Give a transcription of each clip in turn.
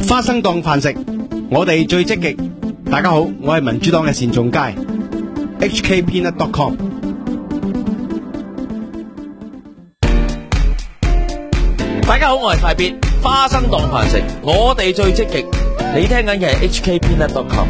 花生檔飯食，我哋最積極。大家好，我係民主黨嘅單仲偕 HKpeanut.com。 大家好，我係快必花生檔飯食，我哋最積極。你聽緊嘅係 HKpeanut.com。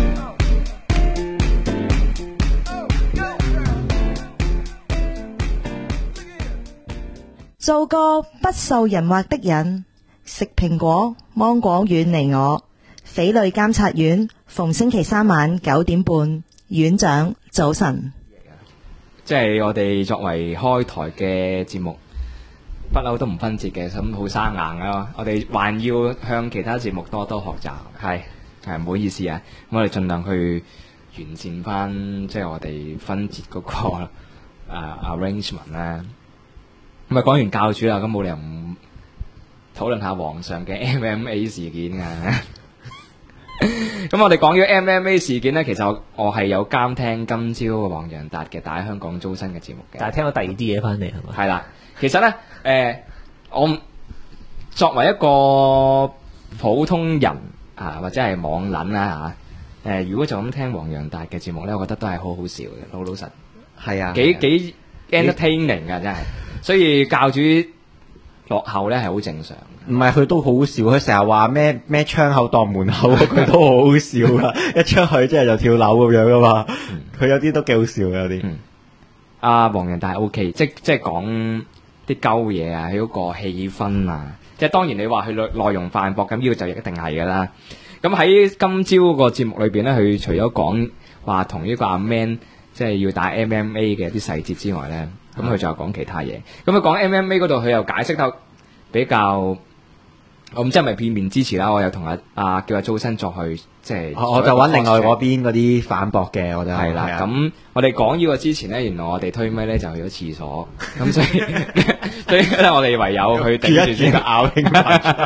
做個不受人惑的人，食蘋果芒果遠離我。匪類監察院逢星期三晚9點半，院長早晨。 即係我哋作為開台嘅節目，不嬲都唔分節嘅，咁好生硬啊！我哋還要向其他節目多多學習，係唔好意思啊！我哋盡量去完善翻，即係我哋分節嗰個arrangement 咧。咁啊，講完教主啦，咁冇理由唔討論下皇上嘅 MMA 事件啊！咁我哋講咗 MMA 事件呢，其實我係有監聽今朝黃洋達嘅大香港租新嘅節目嘅， 但係聽到第二啲嘢翻嚟係嘛？ 係啦，其實呢，我作為一個普通人啊，或者係網撚啦嚇，如果就咁聽黃洋達嘅節目呢，我覺得都係好好笑嘅，老實係啊，幾 entertaining 㗎真係，所以教主落後呢係好正常。 唔係佢都好笑，佢成日話咩窗口當門口，佢都好好笑噶。一出去即係就跳樓咁樣噶嘛。佢有啲都幾好笑嘅有啲。 阿黃洋達 OK，即係講啲鳩嘢啊，佢嗰個氣氛啊，即係當然你話佢內容反駁咁，呢個就一定係噶啦。咁喺今朝嗰個節目裏邊咧，佢除咗講話同呢個阿 Man 即係要打 MMA 嘅一啲細節之外咧，咁佢就講其他嘢。咁佢講 MMA 嗰度，佢又解釋得比較。我唔知係咪片面支持啦，我又同叫阿租新作去即係， 我就揾另外嗰邊嗰啲反駁嘅，我就係啦。咁我哋講呢個之前咧，原來我哋推咪咧就去咗廁所，咁所以咧我哋唯有去頂住先個咬興奮。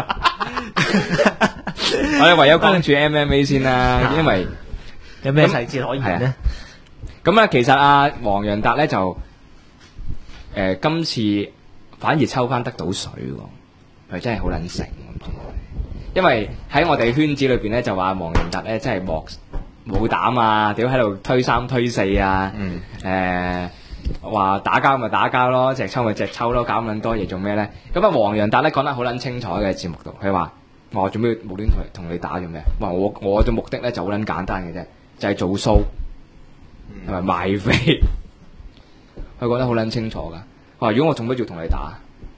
我哋唯有講住 MMA 先啦，因為有咩細節可以呢？ 咁啊，其實黃洋達咧就今次反而抽翻得到水喎，佢真係好撚醒。因為喺我哋圈子裏邊咧，就話黃洋達咧真係冇膽啊，屌喺度推三推四啊，話打交咪打交咯，隻抽咪隻抽咯，搞咁撚多嘢做咩咧？咁啊，黃洋達咧講得好撚清楚嘅節目度，佢話我做咩無端同你打做咩？話我嘅目的咧就好撚簡單嘅啫，就係做 show 同埋賣飛。佢講得好撚清楚噶，話如果我做咩要同你打？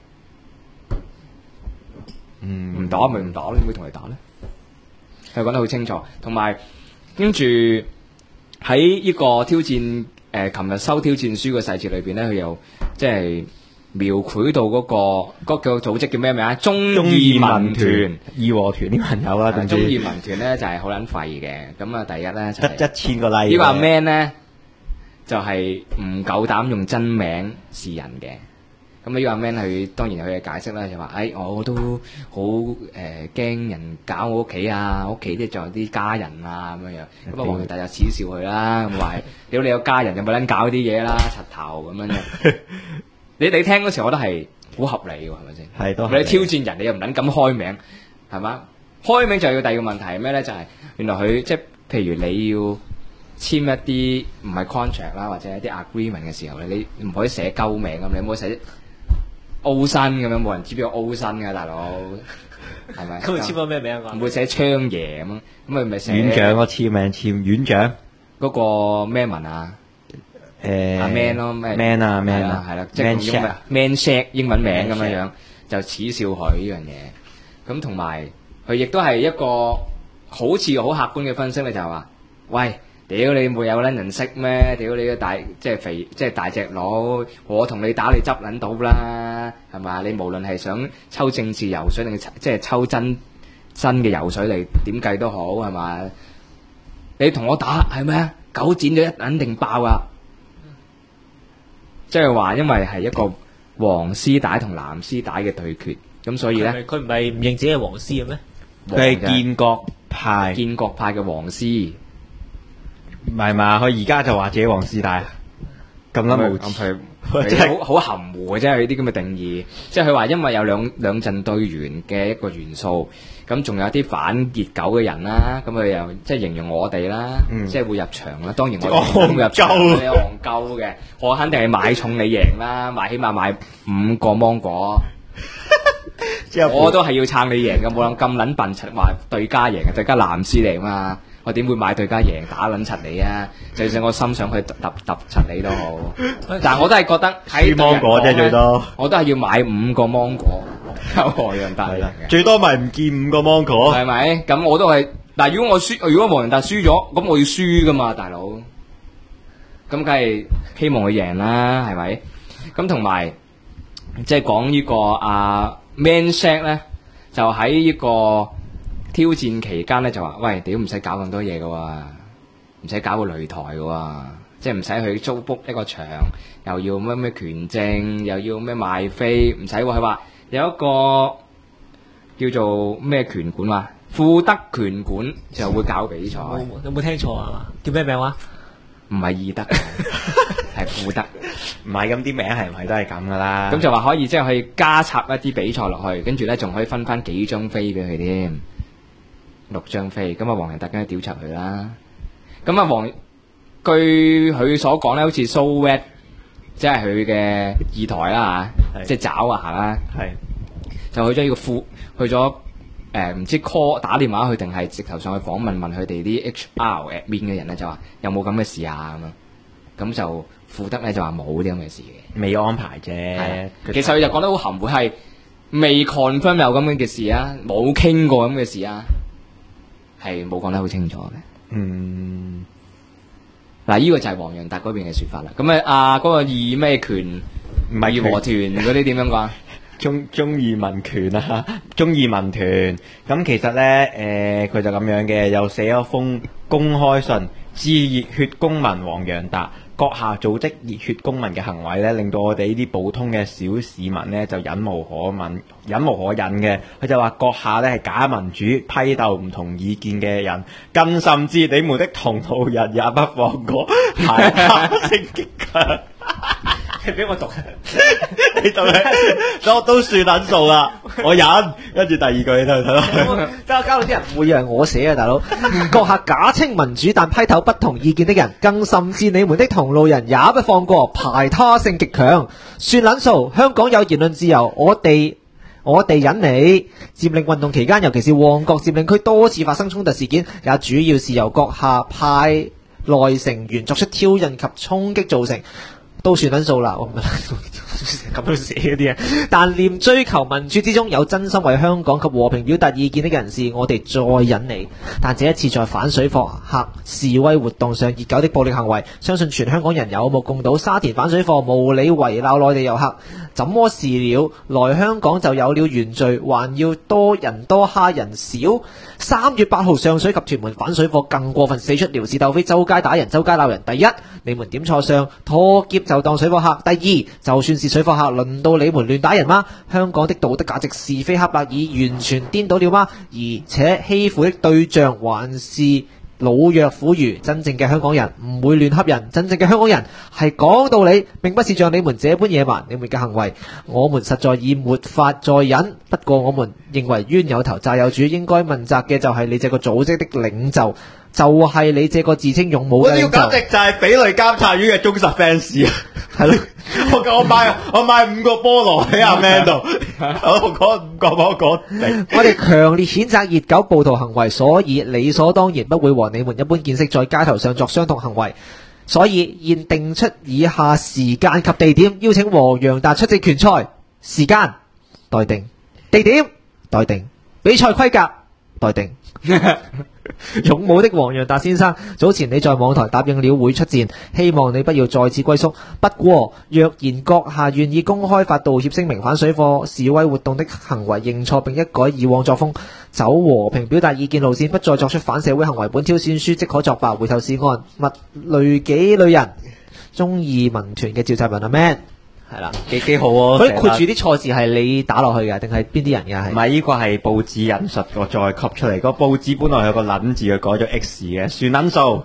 唔打咪唔打咯，點會同你打咧？佢講得好清楚，同埋跟住喺呢個挑戰琴日收挑戰書嘅細節裏邊咧，佢又即係描繪到嗰個組織叫咩名啊？忠義民團、 義和團啲朋友啦， 忠義民團咧就係好撚廢嘅。咁啊，第一咧得1000個 like。 呢個阿 Man 咧就係唔夠膽用真名示人嘅。咁呢個阿 Man 佢當然佢嘅解釋啦，就話我都好驚人搞我屋企啊，屋企咧仲有啲家人啊咁樣樣。咁啊黃洋達就恥笑佢啦，咁話屌你有家人就咪撚搞啲嘢啦，柒頭咁樣樣。你聽嗰時，我覺得係好合理嘅，係咪先？係都。你挑戰人，你又唔撚咁開名，係嘛？開名就要第二個問題係咩咧？就係原來佢即係譬如你要簽一啲唔係 contract 啦，或者一啲 agreement 嘅時候咧，你唔可以寫鳩名咁，你唔可以寫歐新咁樣，冇人知邊個歐新㗎，大佬係咪？ 咁佢簽咗咩名啊？ 唔會寫槍爺咁，咁佢咪寫院長個簽名簽院長嗰個咩文啊？阿 Man 咯 ，Man 啊 Man 啊， 係啦，即係用 Man Shaq 英文名咁樣樣，就恥笑佢呢樣嘢。咁同埋佢亦都係一個好似好客觀嘅分析咧，就係話：喂，屌你冇有撚人識咩？屌你個大即係肥即係大隻佬，我同你打你執撚到啦，係嘛？你無論係想抽政治油水定即係抽真嘅油水嚟點計都好，係嘛？你同我打係咩啊？狗剪咗一撚定爆啊！即係話，因為係一個黃絲帶同藍絲帶嘅對決，咁所以咧， 佢唔係唔認自己係黃絲嘅咩？ 佢係建國派嘅黃絲， 唔係嘛？佢而家就話自己黃絲帶， 咁啦無佢真係好含糊嘅啫，佢啲咁嘅定義，即係佢話因為有兩陣隊員嘅一個元素，咁仲有啲反熱狗嘅人啦，咁佢又即係形容我哋啦，即係會入場啦。當然我哋唔會入場，你有戇鳩嘅，我肯定係買重你贏啦，起碼買5個芒果。我都係要撐你贏嘅，冇諗咁撚笨柒話對家贏嘅，對家藍絲嚟嘛，我點會買對家贏打撚柒你啊？就算我心想去揼柒你都好，但係我都係覺得喺芒果啫最多， 我都係要買5個芒果，有黃洋達嚟嘅， 最多咪唔見5個芒果， 係咪？咁我都係，但係如果黃洋達輸咗，咁我要輸噶嘛，大佬，咁梗係希望佢贏啦，係咪？咁同埋即係講呢個Man Shaq 咧，就喺呢個挑戰期間咧就話：喂，屌唔使搞咁多嘢噶喎，唔使搞個擂台噶喎，即係唔使去租 book 一個場，又要咩權證，又要咩賣飛，唔使喎。佢話有一個叫做咩拳館啊，富德拳館就會搞比賽。 有冇聽錯啊？叫咩名話？ 唔係義德，係富德。 唔係咁啲名係咪都係咁噶啦？ 咁就話可以即係可以加插一啲比賽落去，跟住咧仲可以分翻幾張飛俾佢添，6張飛。咁黃洋達梗係屌柒佢啦。咁據佢所講咧，好似 So Red 即係佢嘅二台啦嚇，即係爪啊啦，就去咗呢個去咗唔知 call 打電話去定係直頭上去訪問佢哋啲 HR admin 嘅人咧，就話有冇咁嘅事啊咁樣。咁就富德咧就話冇啲咁嘅事嘅， 未安排啫。 其實佢就講得好含糊，係未 confirm 有咁樣嘅事啊，冇傾過咁嘅事啊，係冇講得好清楚嘅。嗱，呢個就係黃洋達嗰邊嘅説法啦。咁嗰個義咩權唔係義和團嗰啲點樣講？ 中義民權啊，中義民團。咁其實咧，佢就咁樣嘅，又寫咗封公開信，致熱血公民黃洋達。閣下組織熱血公民嘅行為咧，令到我哋呢啲普通嘅小市民咧就忍無可忍嘅。佢就話閣下咧係假民主，批鬥唔同意見嘅人，更甚至你們的同路人也不放過，排他性極強。 你俾我讀， 你讀咧，都算撚數啦，我忍。跟住第二句你睇睇， 交到啲人唔會以為我寫啊，大佬。閣下假稱民主，但批鬥不同意見的人，更甚至你們的同路人也不放過，排他性極強，算撚數。香港有言論自由，我哋忍你。佔領運動期間，尤其是旺角佔領區多次發生衝突事件，也主要是由閣下派內成員作出挑釁及衝擊造成。都算撚數啦，我唔係咁樣寫嗰啲嘢。但念追求民主之中有真心為香港及和平表達意見的人士，我哋再忍你。但這一次在反水貨客示威活動上熱搞的暴力行為，相信全香港人有目共睹。沙田反水貨無理圍鬧內地遊客，怎麼是了？來香港就有了原罪，還要多人多蝦人少。3月8號上水及屯門反水貨更過分，四出撩事鬥非，周街打人，周街鬧人。第一，你們點錯相，拖劫就當水貨客。第二，就算是水貨客，輪到你們亂打人嗎？香港的道德價值是非黑白已完全顛倒了嗎？而且欺負的對象還是老弱婦孺，真正嘅香港人唔會亂恰人，真正嘅香港人係講道理，並不是像你們這般野蠻。你們嘅行為，我們實在已沒法再忍。不過我們認為冤有頭債有主，應該問責嘅就係你這個組織的領袖，就係你這個自稱勇武嘅領袖。 我簡直就係匪類監察院嘅忠實 fans 啊！係咯，我買5個菠蘿喺阿 Man 度，我講5個芒果。 我哋強烈譴責熱狗暴徒行為，所以理所當然不會和你們一般見識在街頭上作相同行為。所以現定出以下時間及地點，邀請黃洋達出席拳賽。時間待定，地點待定，比賽規格待定。勇武的黃洋達先生，早前你在網台答應了會出戰，希望你不要再次龜縮。不過若然閣下願意公開發道歉聲明，反水貨示威活動的行為認錯並一改以往作風，走和平表達意見路線，不再作出反社會行為，本挑選書即可作罷。回頭是岸，勿累己累人。中義民團嘅召集人阿 Man 係啦。 幾好喎。 嗰啲括住啲錯字係你打落去嘅，定係邊啲人嘅？ 唔係呢個係報紙引述我再吸出嚟，個報紙本來有個撚字，佢改咗 X 嘅，算撚數。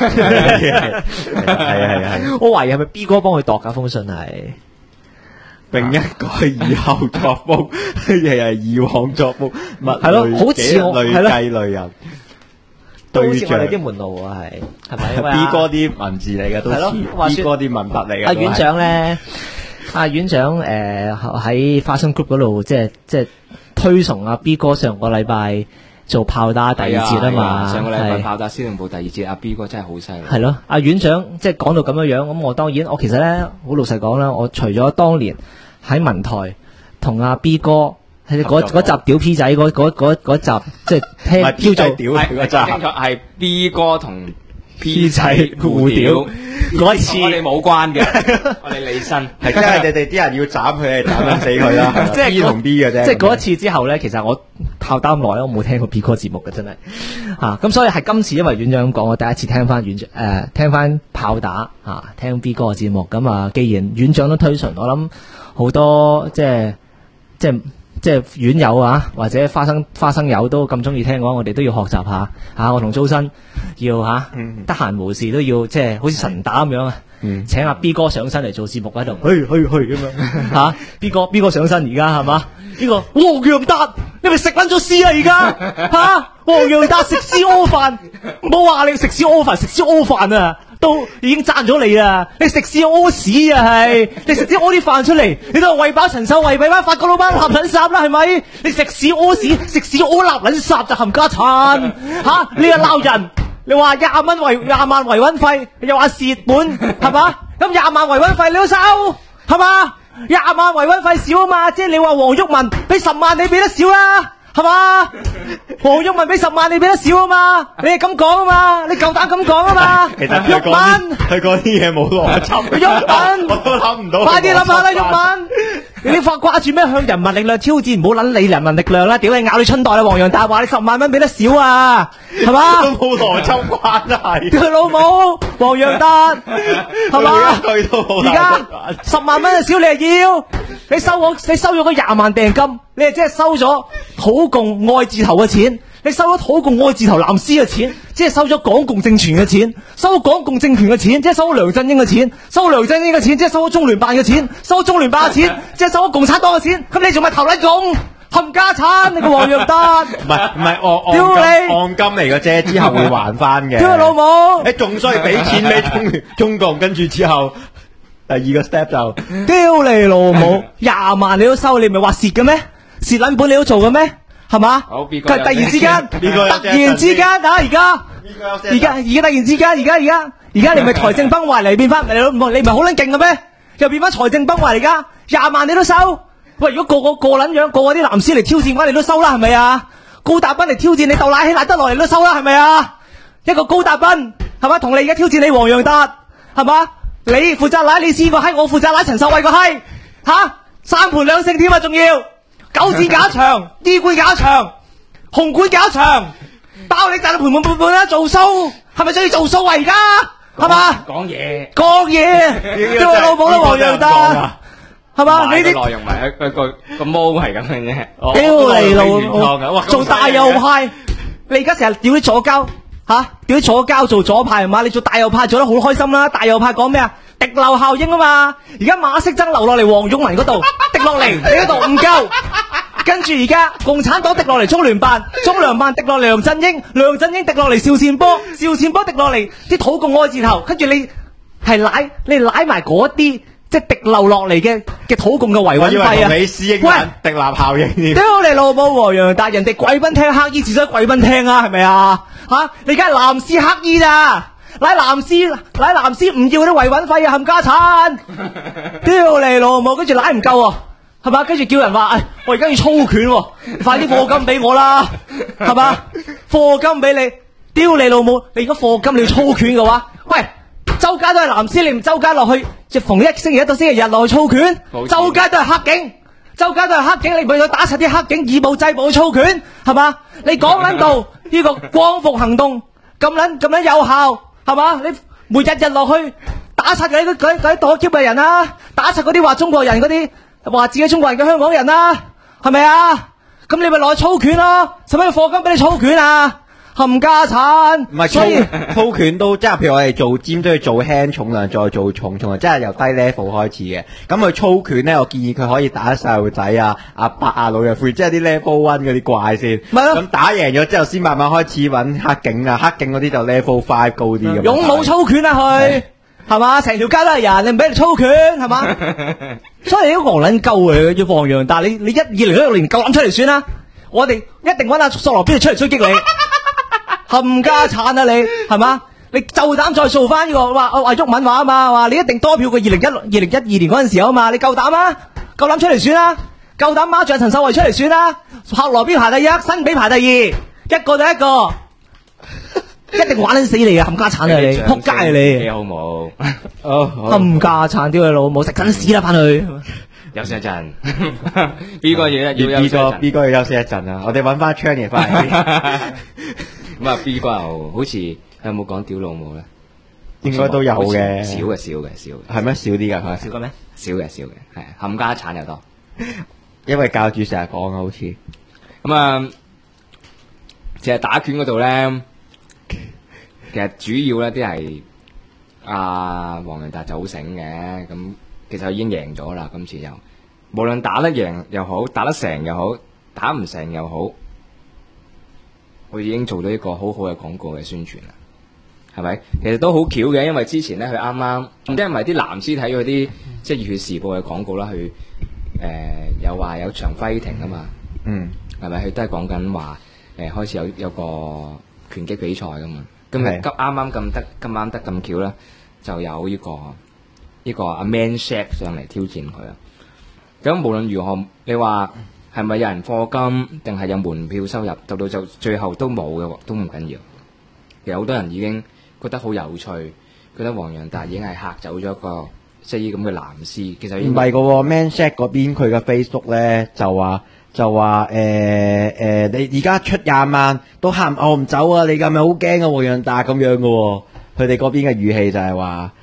係。 我懷疑係咪 B 哥幫佢度㗎封信係？ 並一改以後作風，亦係以往作風，物係咯，好似我類係咯計類人。 都好似我哋對象啲門路啊，係咪？因為 B 哥啲文字嚟嘅都係咯話似說 ，B 哥啲文筆嚟嘅。 阿院長咧，阿院長喺花生 group 嗰度，即係推崇阿 B 哥上個禮拜做炮打第二節啊嘛， 上個禮拜係炮打司令部第二節，阿 B 哥真係好犀利。 係咯，阿院長即係講到咁樣樣，咁我當然我其實咧好老實講啦，我除咗當年喺文台同阿 B 哥喺嗰集屌 P 仔嗰集，即係聽叫做屌係佢個真清楚係 B 哥同 P 仔互屌嗰一次我哋冇關嘅，我哋離身。 係真係你哋啲人要斬佢，斬撚死佢啦。 即係 B 同 B 嘅啫。 即係嗰一次之後咧，其實我炮打咁耐，我冇聽過 B 哥節目嘅真係咁所以係今次因為院長咁講，我第一次聽翻聽翻炮打聽 B 哥嘅節目。咁啊，既然院長都推崇，我諗好多即係院友啊，或者花生友都咁中意聽嘅話，我哋都要學習下我同周身要得閒無事都要即係好似神打咁樣啊！請阿 B 哥上身嚟做節目喺度，去咁樣B 哥上身而家係嘛？呢個黃洋達，你咪食撚咗屎啊而家黃洋達食屎屙飯，冇話你食屎屙飯，食屎屙飯啊！都已經讚咗你啦！你食屎屙屎啊係，你食屎屙啲飯出嚟，你都係餵飽陳秀慧，餵飽法國老闆立撚霎啦係咪？你食屎屙屎，食屎屙立撚霎就冚家鏟你又鬧人，你話20萬維穩費，又話蝕本係嘛？咁20萬維穩費你都收係嘛？20萬維穩費少啊嘛，即係你話黃毓民俾10萬你俾得少啦。係嘛？黃毓民俾10萬你俾得少啊嘛？你係咁講啊嘛？你夠膽咁講啊嘛？ 其實毓民， 佢講啲嘢冇邏輯。 毓民， 我都諗唔到。 快啲諗下啦，毓民！你發掛住咩向人民力量挑戰？唔好撚理人民力量啦！屌你咬你春袋啦！黃洋達話你10萬蚊俾得少啊，係嘛？ 都冇邏輯關係。 佢老母黃洋達係嘛？ 佢都冇而家10萬蚊就少，你係要？你收咗個20萬訂金，你係即係收咗土共愛字頭嘅錢，你收咗土共愛字頭藍絲嘅錢，即係收咗港共政權嘅錢，收港共政權嘅錢，即係收咗梁振英嘅錢，收梁振英嘅錢，即係收咗中聯辦嘅錢，收咗中聯辦嘅錢，即係收咗共產黨嘅錢，咁你仲咪投撚共冚家產？你個黃洋達， 唔係，我屌你按金嚟嘅啫，之後會還翻嘅。 屌你老母！ 你仲需要俾錢俾中共，跟住之後第二個 step 就屌你老母！20萬你都收，你咪話蝕嘅咩？蝕撚本你都做嘅咩？係嘛？ 好，B 哥佢係突然之間，突 B 哥有然之間而家突然之間，而家你咪財政崩壞嚟變翻，你咪好撚勁嘅咩？又變翻財政崩壞嚟噶，20萬你都收？喂，如果個撚樣，個啲藍絲嚟挑戰嘅話，你都收啦，係咪啊？高達斌嚟挑戰你鬥奶希賴得落嚟都收啦，係咪啊？一個高達斌係嘛，同你而家挑戰你黃洋達係嘛？你負責奶你試個閪，我負責奶陳秀慧個閪，3盤2勝添啊，仲要9字假場、衣櫃假場、紅館假場，包你賺到盤滿缽滿啦，做 show 係咪仲要做 show 啊？而家係嘛？ 講嘢， 叫我老母啦，黃洋達係嘛？你啲內容咪一個毛係咁嘅啫。 屌你老原創嘅哇母，做大右派，你而家成日屌啲左膠屌啲左膠做左派係嘛？你做大右派做得好開心啦！大右派講咩啊？滴漏效應啊嘛！而家馬色增流落嚟黃毓民嗰度，滴落嚟你嗰度唔夠，跟住而家共產黨滴落嚟中聯辦，中聯辦滴落嚟梁振英，梁振英滴落嚟邵善波，邵善波滴落嚟啲土共愛字頭，跟住你係你舐埋嗰啲。即係滴漏落嚟嘅土共嘅維穩費啊！ 你師英文滴立效應添。 屌你老母黃洋達，人哋貴賓廳黑衣至少貴賓廳啊，係咪啊？你而家係藍絲黑衣咋？奶藍絲唔要啲維穩費啊，冚家產！屌你老母，跟住奶唔夠係嘛？跟住叫人話，我而家要操拳快啲課金俾我啦，係嘛？課金俾你，屌你老母！你而家課金你要操拳嘅話，喂！周街都係藍絲，你唔周街落去，即逢星期一到星期日落去操拳，周街都係黑警，你唔去打實啲黑警以暴制暴去操拳，係嘛？你講緊到呢個光復行動咁撚有效，係嘛？你每日落去打打柒嗰啲躲 Q 嘅人啊，打柒嗰啲話中國人嗰啲話自己中國人嘅香港人啊，係咪啊？咁你咪攞去操拳咯，使乜課金俾你操拳啊？冚家產， 唔係所以操拳都即係譬如我哋做尖都要做輕重量，再做重重量，即係由低 level 開始嘅。咁佢操拳咧，我建議佢可以打細路仔啊、阿伯啊、老弱婦，即係啲 level 1嗰啲怪先。 咪咯咁打贏咗之後，先慢慢開始揾黑警啊，黑警嗰啲就 level 5高啲咁。 勇武操拳啊佢，係嘛？成條街都係人，你唔俾你操拳係嘛？所以你都戇撚鳩嘅，要黃洋達，你2016年夠膽出嚟選啦！我哋一定揾阿索羅邊出嚟追擊你。冚家產啊你係嘛？你就膽再掃翻呢個話毓民話啊嘛，話你一定多票過2012年嗰陣時啊嘛，你夠膽啊？夠膽出嚟選啊？夠膽孖住阿陳秀慧出嚟選啊？柏羅標排第一，新比排第二，一個就一個，一定玩撚死你啊！冚家產啊你，撲街啊你， 好冇？ 冚家產屌你老母，食緊屎啦翻去。 休息一陣，B 哥要休息一陣 B 哥要休息一陣啊！我哋揾翻 Channy 翻嚟先。 咁啊 B 哥又好似有冇講屌老母咧？ 應該都有嘅， 少嘅， 係咩少啲㗎佢？ 少嘅咩？ 少嘅，係冚家產又多。 因為教主成日講啊，好似咁啊，其實打拳嗰度咧，其實主要咧啲係阿黃洋達就好醒嘅，咁其實已經贏咗啦。今次又無論打得贏又好，打得成又好，打唔成又好，我已經做到一個好好嘅廣告嘅宣傳啦。係咪？其實都好巧嘅，因為之前咧佢啱啱唔知係咪啲藍絲睇佢啲即係《熱血時報》嘅廣告啦，佢有話有場 fighting 啊嘛，係咪？佢都係講緊話開始有個拳擊比賽噶嘛，咁咪咁啱得咁巧啦，就有呢個阿 Man Shaq 上嚟挑戰佢啊！咁無論如何，你話係咪有人課金定係有門票收入，到就最後都冇嘅，都唔緊要。其實好多人已經覺得好有趣，覺得黃洋達已經係嚇走咗一個即係啲咁嘅藍絲。其實唔係個喎 Man Shaq 嗰邊佢嘅 Facebook 咧就話你而家出20萬都喊我唔走啊！你咁咪好驚啊黃洋達咁樣嘅喎，佢哋嗰邊嘅語氣就係話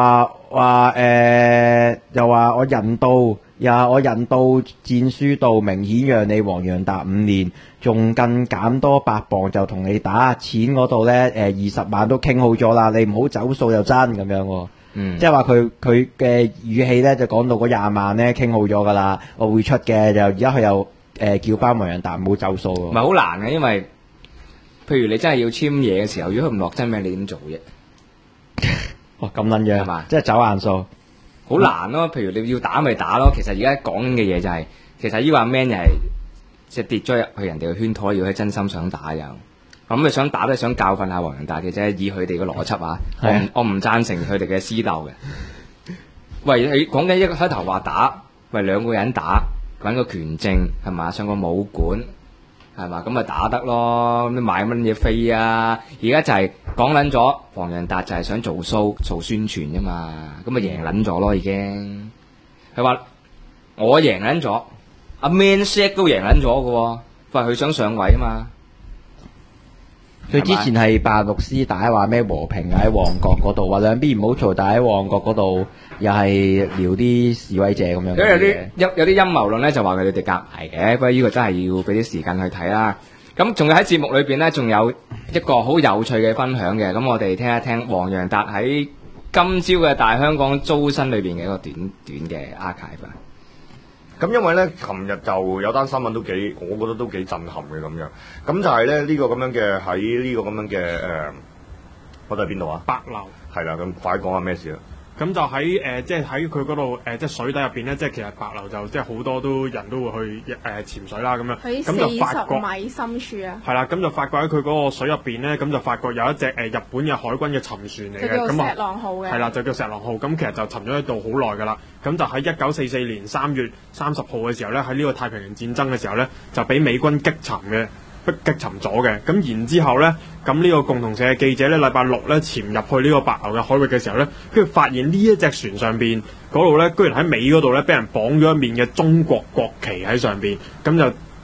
又話我人道戰書道明顯讓你黃洋達5年，仲更減多8磅就同你打，錢嗰度咧20萬都傾好咗啦，你唔好走數就真咁樣喎。即係話佢嘅語氣咧就講到嗰20萬咧傾好咗噶啦，我會出嘅，就而家佢又叫班黃洋達唔好走數喎。 唔係好難嘅，因為譬如你真係要簽嘢嘅時候，如果佢唔落真名，你點做啫？ 哇咁撚樣係嘛？即係走硬數。 好難咯，譬如你要打咪打咯。其實而家講緊嘅嘢就係、其實呢個阿 Man 又係即係跌咗入去人哋嘅圈套，要係真心想打又咁你想打都係想教訓下黃洋達嘅啫。以佢哋嘅邏輯啊，我唔贊成佢哋嘅私鬥嘅。喂，你講緊一個開頭話打，喂兩個人打揾個拳證係嘛，上個武館係嘛，咁咪打得咯。咁你買乜嘢飛啊？而家就係講撚咗黃洋達就係想做 show 做宣傳啫嘛，咁咪贏撚咗咯已經。佢話我贏撚咗，阿 Man Shaq 都贏撚咗嘅喎，佢想上位啊嘛。 佢之前係扮律師帶話咩和平喺旺角嗰度，話兩邊唔好嘈，但喺旺角嗰度又係撩啲示威者咁樣。 有啲陰謀論咧，就話佢哋夾埋嘅，不過呢個真係要俾啲時間去睇啦。咁仲有喺節目裏邊咧，仲有一個好有趣嘅分享嘅，咁我哋聽一聽黃洋達喺今朝嘅大香港租身裏邊嘅一個短嘅 archive。 咁因為咧，琴日就有單新聞都幾，我覺得都幾震撼嘅咁樣。咁就係咧呢個咁樣嘅喺呢個咁樣嘅嗰度係邊度啊？ 白樓係啦，咁快講下咩事啦？ 咁就喺即係喺佢嗰度即係水底入邊咧，即係其實白樓就即係好多人都會去潛水啦咁樣。 喺咁就發覺 40米深處啊。 係啦，咁就發覺喺佢嗰個水入邊咧，咁就發覺有一隻日本嘅海軍嘅沉船嚟嘅， 就叫石浪號嘅。 係啦，就叫石浪號。咁其實就沉咗喺度好耐㗎啦。咁就喺1944年3月30號嘅時候咧，喺呢個太平洋戰爭嘅時候咧，就俾美軍擊沉咗嘅。咁然之後咧，咁呢個共同社嘅記者咧，禮拜六咧潛入去呢個白樓嘅海域嘅時候咧，跟住發現呢一隻船上邊嗰度咧，居然喺尾嗰度咧，俾人綁咗一面嘅中國國旗喺上邊，咁就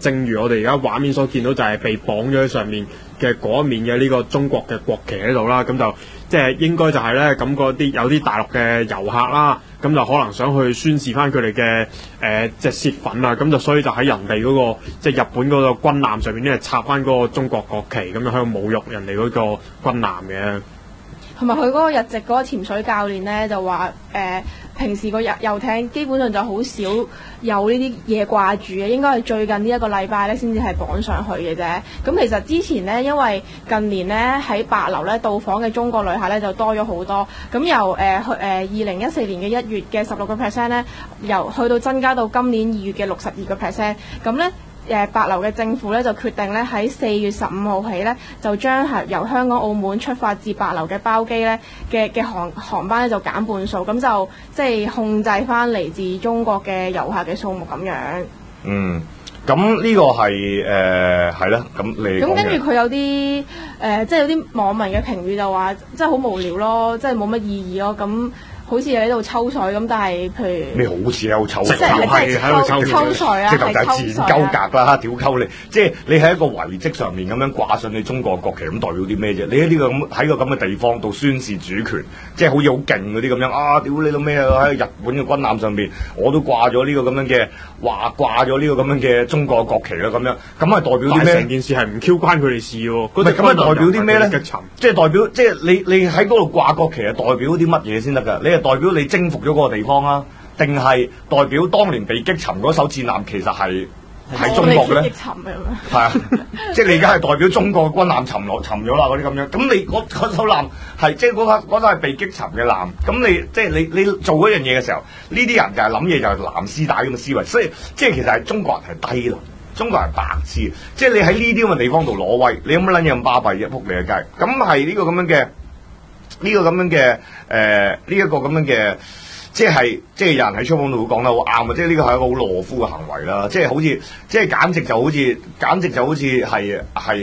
正如我哋而家畫面所見到，就係被綁咗喺上面嘅嗰一面嘅呢個中國嘅國旗喺度啦。咁就即係應該就係咧，咁嗰啲有啲大陸嘅遊客啦，咁就可能想去宣示翻佢哋嘅即係泄憤啊，咁就所以就喺人哋嗰個即係日本嗰個軍艦上面咧插翻嗰個中國國旗，咁樣喺度侮辱人哋嗰個軍艦嘅。 同埋佢嗰個日籍嗰個潛水教練咧就話平時個遊艇基本上就好少有呢啲嘢掛住嘅，應該係最近呢一個禮拜咧先至係綁上去嘅啫。咁其實之前呢，因為近年咧喺帛琉咧到訪嘅中國旅客咧就多咗好多，咁由2014年嘅1月嘅16% 咧，由去到增加到今年2月嘅62%，咁咧。帛琉嘅政府咧就決定咧喺4月15號起咧就將係由香港、澳門出發至帛琉嘅包機咧嘅航班咧就減半數，咁就即係控制翻嚟自中國嘅遊客嘅數目咁樣。 嗯，咁呢個係啦，咁你咁跟住佢有啲即係有啲網民嘅評語就話，即係好無聊咯，即係冇乜意義咯，咁。好似喺度抽水咁，但係譬如你好似喺度抽水， 即係喺度抽水啊， 直頭就係賤鳩格啦，屌鳩你！即係你喺一個遺蹟上面咁樣掛上你中國國旗，咁代表啲咩啫？你喺呢個咁喺個咁嘅地方度宣示主權，即係好似好勁嗰啲咁樣啊！屌你老咩啊！喺日本嘅軍艦上邊，我都掛咗呢個咁樣嘅掛咗呢個咁樣嘅中國國旗啦，咁樣咁係代表啲咩？ 成件事係唔 Q 關佢哋事喎。 唔係咁係代表啲咩咧？即係代表即係你喺嗰度掛國旗係代表啲乜嘢先得㗎？你係代表你征服咗嗰個地方啊，定係代表當年被擊沉嗰艘戰艦其實係中國嘅咧？係啊，即係你而家係代表中國嘅軍艦沉咗啦嗰啲咁樣。咁你嗰艘艦係即係嗰艘係被擊沉嘅艦。咁你即係你做嗰樣嘢嘅時候，呢啲人就係諗嘢就係藍絲帶咁嘅思維。所以即係其實係中國人係低能，中國人係白痴。即係你喺呢啲咁嘅地方度攞威，你有乜撚嘢咁巴閉啫？仆你嘅街。咁係呢個咁樣嘅。呢個咁樣嘅呢一個咁樣嘅，即係有人喺出訪度會講得好啱啊！即係呢個係一個好懦夫嘅行為啦，即係好似即係簡直就好似係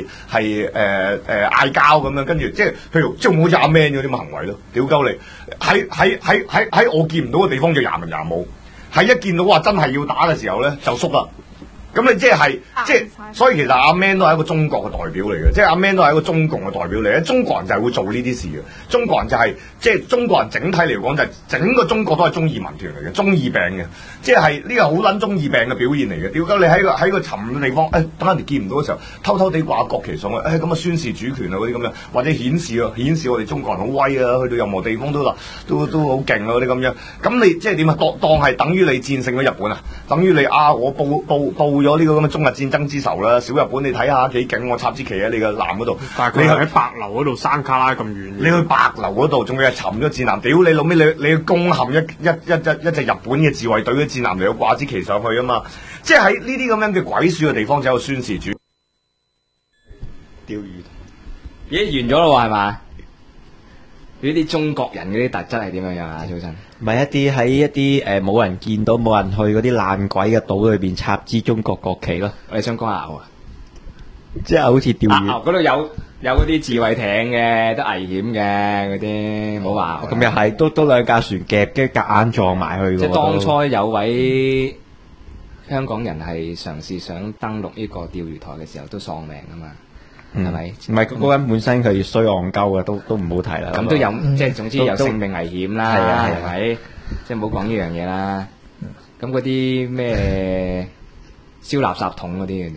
嗌交咁樣，跟住即係譬如即係好似阿 Man 嗰啲咁嘅行為咯，屌鳩你喺我見唔到嘅地方就廿文廿武，喺一見到話真係要打嘅時候咧就縮啦。咁你即係，所以其實阿 Man 都係一個中國嘅代表嚟嘅，即係阿 Man 都係一個中共嘅代表嚟嘅。中國人就係會做呢啲事嘅，中國人就係即係中國人整體嚟講就係整個中國都係中二民團嚟嘅，中二病嘅，即係呢個好撚中二病嘅表現嚟嘅。屌鳩你喺個沉嘅地方，等人哋見唔到嘅時候，偷偷地掛國旗上去，咁啊宣示主權啊嗰啲咁樣，或者顯示我哋中國人好威啊，去到任何地方都好勁啊嗰啲咁樣。咁你即係點啊？當係等於你戰勝咗日本啊？等於你我報咗呢個咁嘅中日戰爭之仇啦，小日本你睇下幾勁，我插支旗喺你個艦嗰度。 但係佢喺帛琉嗰度山卡拉咁遠。你去帛琉嗰度仲要係沉咗戰艦，屌你老尾你要攻陷一隻日本嘅自衛隊嘅戰艦嚟，要掛支旗上去啊嘛！即係喺呢啲咁樣嘅鬼鼠嘅地方，就有宣示主釣魚。 完咗咯喎，係嘛？呢啲中國人嗰啲特質係點樣樣啊？早晨， 唔係喺一啲冇人見到冇人去嗰啲爛鬼嘅島裏邊插支中國國旗咯。 我哋想講下牛啊， 即係好似釣魚。 牛嗰度有嗰啲自衛艇嘅，都危險嘅嗰啲，冇話。 咁又係，都兩架船夾，跟住夾硬撞埋去。 即係當初有位香港人係嘗試想登陸呢個釣魚台嘅時候，都喪命啊嘛。係咪？ 唔係嗰個人本身佢衰戇鳩嘅，都唔好提啦。 咁都有，即係總之有性命危險啦。係啊，係咪？即係唔好講呢樣嘢啦。咁嗰啲咩燒垃圾桶嗰啲嘅，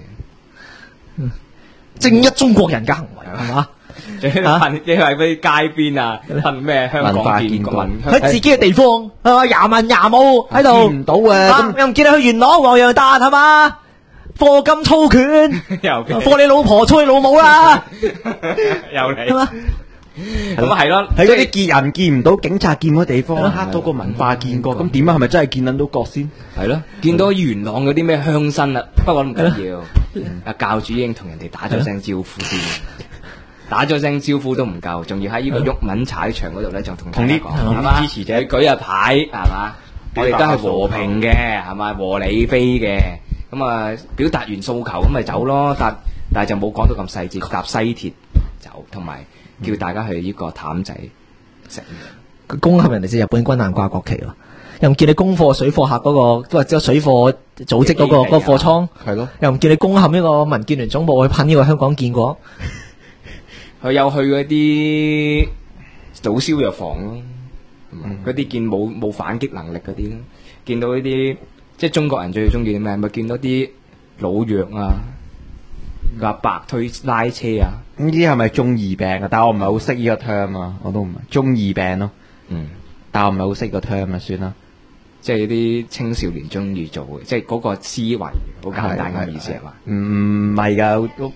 正一中國人嘅行為係嘛？ 你係嗰啲街邊啊，噴咩香港建軍喺自己嘅地方係嘛？廿文廿武喺度見唔到嘅， 又唔見你去元朗黃洋達係嘛？課金操拳，課你老婆操你老母啦， 又嚟係嘛？ 咁啊係咯， 喺嗰啲見人見唔到，警察見嗰地方，黑到個文化見過，咁點啊？係咪真係見撚到角先？ 係咯，見到元朗嗰啲咩鄉紳啊，不過唔緊要，阿教主已經同人哋打咗聲招呼先，打咗聲招呼都唔夠，仲要喺呢個毓民踩場嗰度咧，就同啲支持者舉下牌係嘛？我哋都係和平嘅係嘛？和理非嘅。咁啊，表達完訴求咁咪走咯，但係就冇講到咁細節，搭西鐵走，同埋叫大家去呢個譚仔食。 佢攻陷人哋隻日本軍艦掛國旗喎，又唔見你攻貨水貨客嗰個，都話只有水貨組織嗰個貨倉， 係咯， 又唔見你攻陷呢個民建聯總部去噴呢個香港建國， 佢有去嗰啲早銷藥房咯，嗰啲見冇反擊能力嗰啲咯，見到呢啲即係中國人最中意啲咩？咪見到啲老弱啊，阿伯推拉車啊， 呢啲係咪中二病啊？但係我唔係好識呢個 term 啊，我都唔係中二病咯。但係我唔係好識個 term 啊，算啦。 即係啲青少年中意做嘅，即係嗰個思維好簡單嘅意思係嘛？ 唔係㗎，都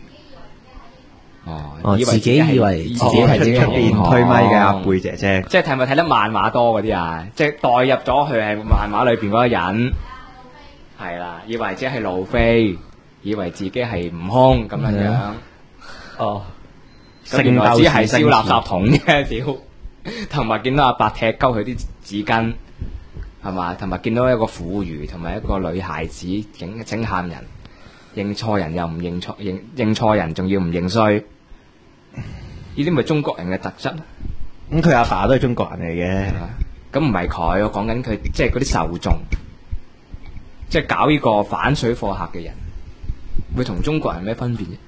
自己以為自己係出邊推咪嘅阿貝姐姐， 即係睇咪睇得漫畫多嗰啲啊？即係代入咗佢係漫畫裏邊嗰個人，係啦，以為自己係路飛，以為自己係悟空咁樣樣。 哦， 咁原來只係燒垃圾桶啫，屌！同埋見到阿伯踢鳩佢啲紙巾，係嘛？同埋見到一個婦孺同埋一個女孩子整喊人，認錯人又唔認錯，認錯人仲要唔認衰，呢啲咪中國人嘅特質？ 咁佢阿爸都係中國人嚟嘅， 咁唔係佢，我講緊佢即係嗰啲受眾，即係搞呢個反水貨客嘅人，會同中國人咩分別啫？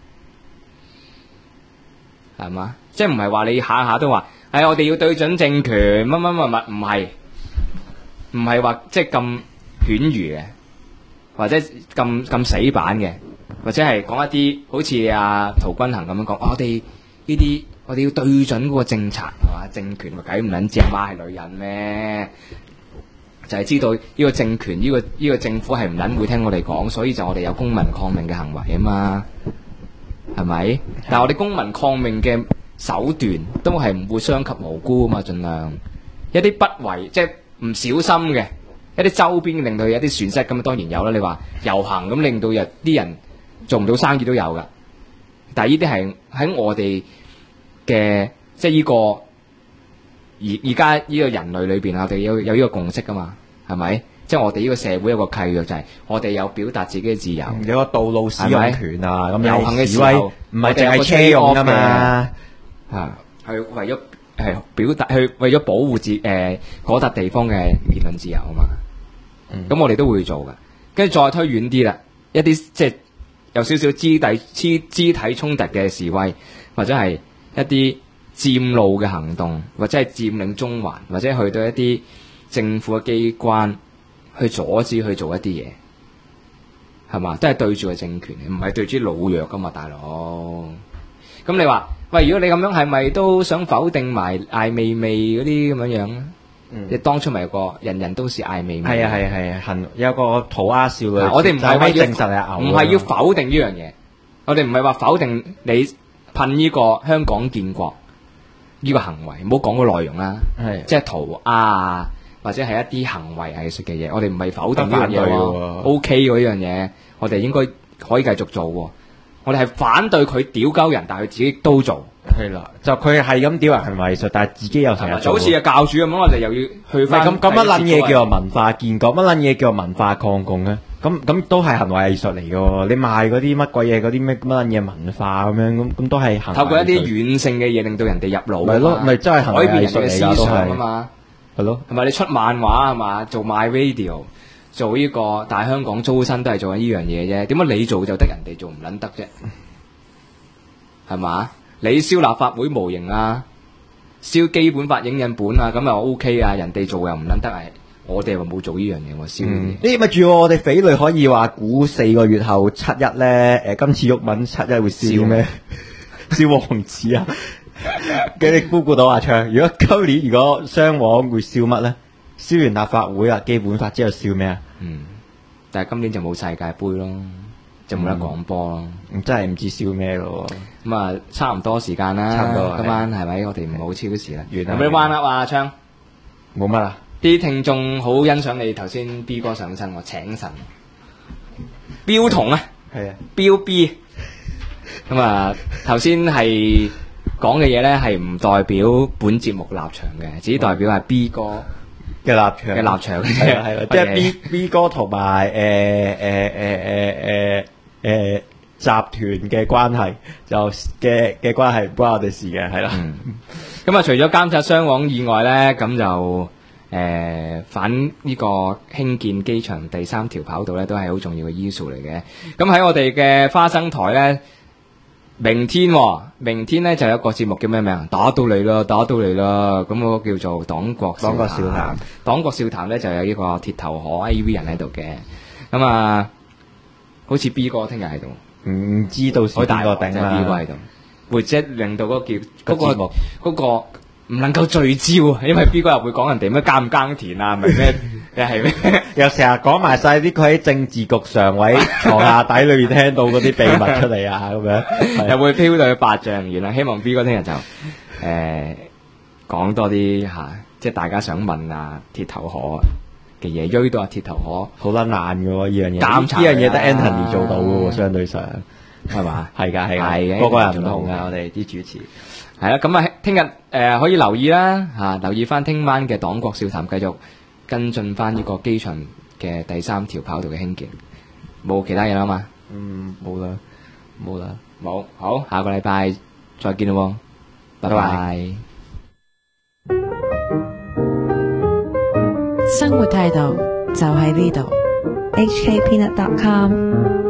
係嘛？即係唔係話你下下都話，我哋要對準政權乜乜乜，唔係話即係咁犬儒嘅，或者咁死板嘅，或者係講一啲好似阿陶君行咁樣講，我哋呢啲我哋要對準嗰個政策係嘛？政權咪計唔撚知阿媽係女人咩？就係知道呢個政權呢個政府係唔撚會聽我哋講，所以就我哋有公民抗命嘅行為啊嘛，係咪？但係我哋公民抗命嘅手段都係唔會傷及無辜啊嘛，盡量一啲不為即係唔小心嘅一啲周邊令到有啲損失咁，當然有啦。你話遊行咁令到啲人做唔到生意都有噶，但係呢啲係喺我哋嘅即係呢個而家呢個人類裏邊，我哋有呢個共識噶嘛，係咪？即係我哋呢個社會有個契約，就係我哋有表達自己嘅自由， 有個道路使用權啊，咁遊行嘅時候唔係淨係車用噶嘛， 係為咗表達，去為咗保護嗰笪地方嘅言論自由啊嘛。咁我哋都會做噶，跟住再推遠啲啦，一啲即係有少少肢體衝突嘅示威，或者係一啲佔路嘅行動，或者係佔領中環，或者去到一啲政府嘅機關去阻止去做一啲嘢，係嘛？都係對住個政權，唔係對住老弱噶嘛，大佬。咁你話喂，如果你咁樣係咪都想否定埋艾未未嗰啲咁樣樣咧？你當初咪有個人人都是艾未未， 係啊，有個塗鴉少女， 我哋唔係話證實係唔係要否定呢樣嘢，我哋唔係話否定你噴呢個香港建國呢個行為，唔好講個內容啦，即係塗鴉啊，或者係一啲行為藝術嘅嘢，我哋唔係否定呢樣嘢喎 ，OK 喎呢樣嘢，我哋應該可以繼續做喎。我哋係反對佢屌鳩人，但係佢自己都做。 係啦，就佢係咁屌人行為藝術，但係自己又成日做。 就好似個教主咁樣，我哋又要去翻。 咁乜撚嘢叫做文化建國？乜撚嘢叫做文化抗共咧？咁都係行為藝術嚟嘅喎。你賣嗰啲乜鬼嘢，嗰啲咩乜撚嘢文化咁樣，咁都係行為藝術。 透過一啲軟性嘅嘢，令到人哋入腦。 咪咯，咪真係行為藝術嚟㗎，都係。係咯， 係咪你出漫畫係嘛？做 My Radio，做呢個大香港租身都係做緊呢樣嘢啫。點解你做就得，人哋做唔撚得啫？係嘛？你燒立法會模型啊，燒基本法影印本啊，咁又 OK 啊，人哋做又唔撚得啊，我哋又冇做呢樣嘢，我燒呢啲。 呢咪住我哋匪類可以話估4個月後7一咧，今次毓民7一會燒咩？燒王子啊！你估到阿昌？如果今年如果雙黃會燒乜咧？燒完立法會啊，基本法之後燒咩啊？ 但係今年就冇世界盃咯。就冇得廣播咯， 真係唔知燒咩咯。 咁啊，差唔多時間啦， 差唔多今晚係咪？我哋唔好超時啦。 有冇啲彎噏啊，昌？ 冇乜啦。 啲聽眾好欣賞你頭先 B 哥上身，我請神。標童啊， 係啊， 標 B。咁啊，頭先係講嘅嘢咧，係唔代表本節目立場嘅，只代表係 B 哥嘅立場嘅啫， 係啦，即係 B 哥同埋集團嘅關係就嘅關係唔關我哋事嘅，係啦。 咁啊，除咗監察雙簧以外咧，咁就反呢個興建機場第3條跑道咧，都係好重要嘅因素嚟嘅。咁喺我哋嘅花生台咧，明天咧就有一個節目叫咩名？打到你啦，打到你啦！咁嗰個叫做黨國笑談。黨國笑談咧就有呢個鐵頭河 AV 人喺度嘅。咁啊，好似 B 哥聽日喺度。 唔知道是邊個頂啦 B 哥喺度，或者令到嗰個叫嗰個唔能夠聚焦啊，因為 B 哥又會講人哋咩耕唔耕田啊，唔係咩又係咩， 又成日講埋晒啲佢喺政治局常委床下底裏邊聽到嗰啲秘密出嚟啊，咁樣又會飄到去八丈原啦。希望 B 哥聽日就講多啲即係大家想問啊鐵頭河嘅嘢，追到鐵頭河好得難嘅喎，呢樣嘢。 監察呢樣嘢得 Anthony 做到嘅喎，相對上係嘛？ 係㗎， 嘅， 個個人唔同㗎，我哋啲主持。 係啦，咁啊，聽日可以留意啦，留意翻聽晚嘅黨國笑談，繼續跟進翻呢個機場嘅第3條跑道嘅興建。冇其他嘢啦嘛？ 冇啦， 冇。好，下個禮拜再見咯，拜拜。 生活態度就喺呢度。HKpeanut.com